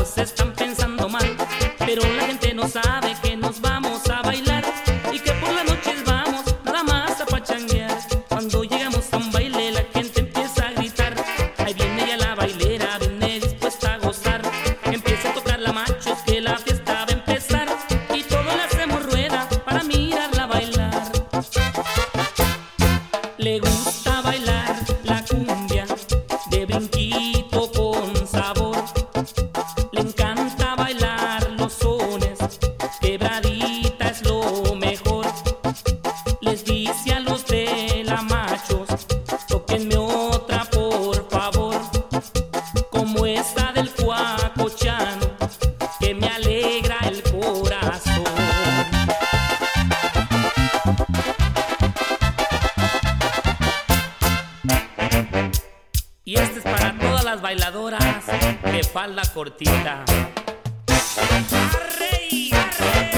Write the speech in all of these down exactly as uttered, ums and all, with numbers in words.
chavas están pensando mal, pero la gente no sabe que nos vamos a bailar y que por las noches vamos nada más a pachanguear. Cuando llegamos a un baile la gente empieza a gritar, ahí viene ya la bailera, viene dispuesta a gozar. Empieza a tocar la machos que la fiesta va a empezar y todos le hacemos rueda para mirarla bailar. Le gusta bailar la cumbia de brinquito con sabor, le encanta bailar los sones, quebradita es lo mejor. Les dice a los de la machos, tóquenme otra por favor, como esta del cuacochano que me alegra el corazón. Y este es para todas las bailadoras de falda cortita. ¡Arre, arre!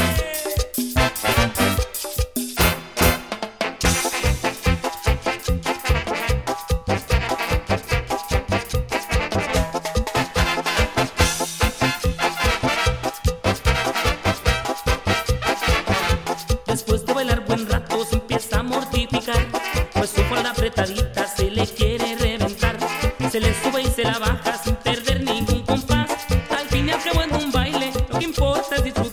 Después de bailar buen rato se empieza a mortificar, pues su falda apretadita se le quiere reventar. Se le sube y se la baja sin perder ningún compás. Al fin y al cabo en un baile lo que importa es disfrutar.